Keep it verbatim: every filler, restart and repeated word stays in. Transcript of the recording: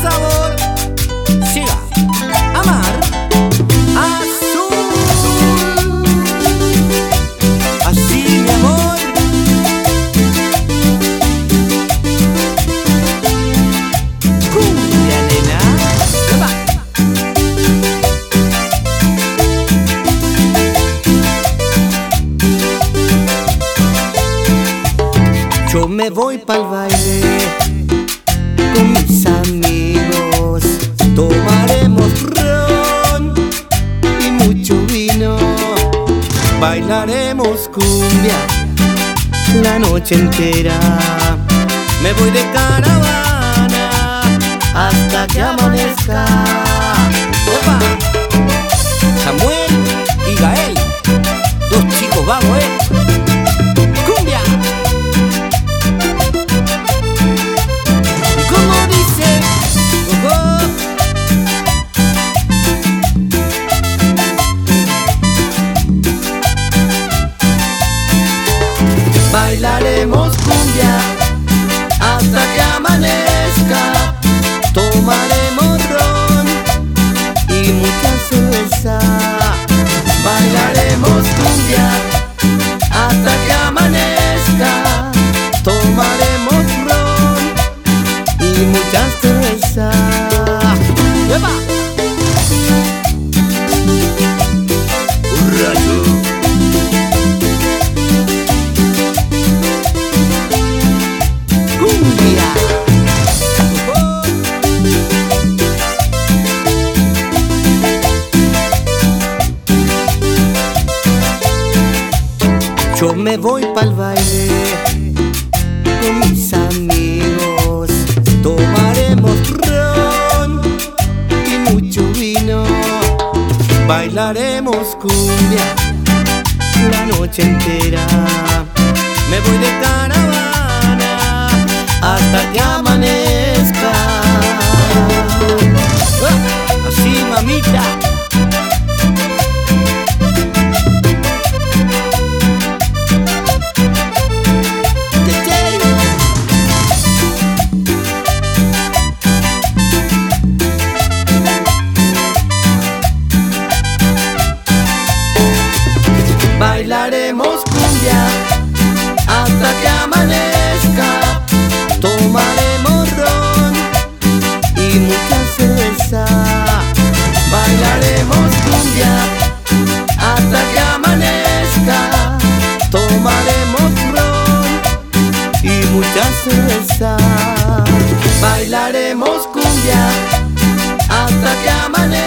sabor. Siga. Amar. Azul. Así, mi amor. Cumbia, nena. ¡Epa! Yo me voy pa'l baile con mis amigos, tomaremos ron y mucho vino, bailaremos cumbia la noche entera. Me voy de caravana hasta que amanezca. Opa, Samuel y Gael, dos chicos vagos, eh. Cumbia. Bailaremos cumbia hasta que amanezca, tomaremos ron y mucha cerveza. Bailaremos cumbia hasta que amanezca, tomaremos ron y mucha cerveza. ¡Epa! Yo me voy pa'l baile con mis amigos, tomaremos ron y mucho vino, bailaremos cumbia la noche entera. Me voy de caravana hasta que amanezca. ¡Ah! Así, mamita. Bailaremos cumbia hasta que amanezca, tomaremos ron y mucha cerveza. Bailaremos cumbia hasta que amanezca, tomaremos ron y mucha cerveza. Bailaremos cumbia hasta que amanezca.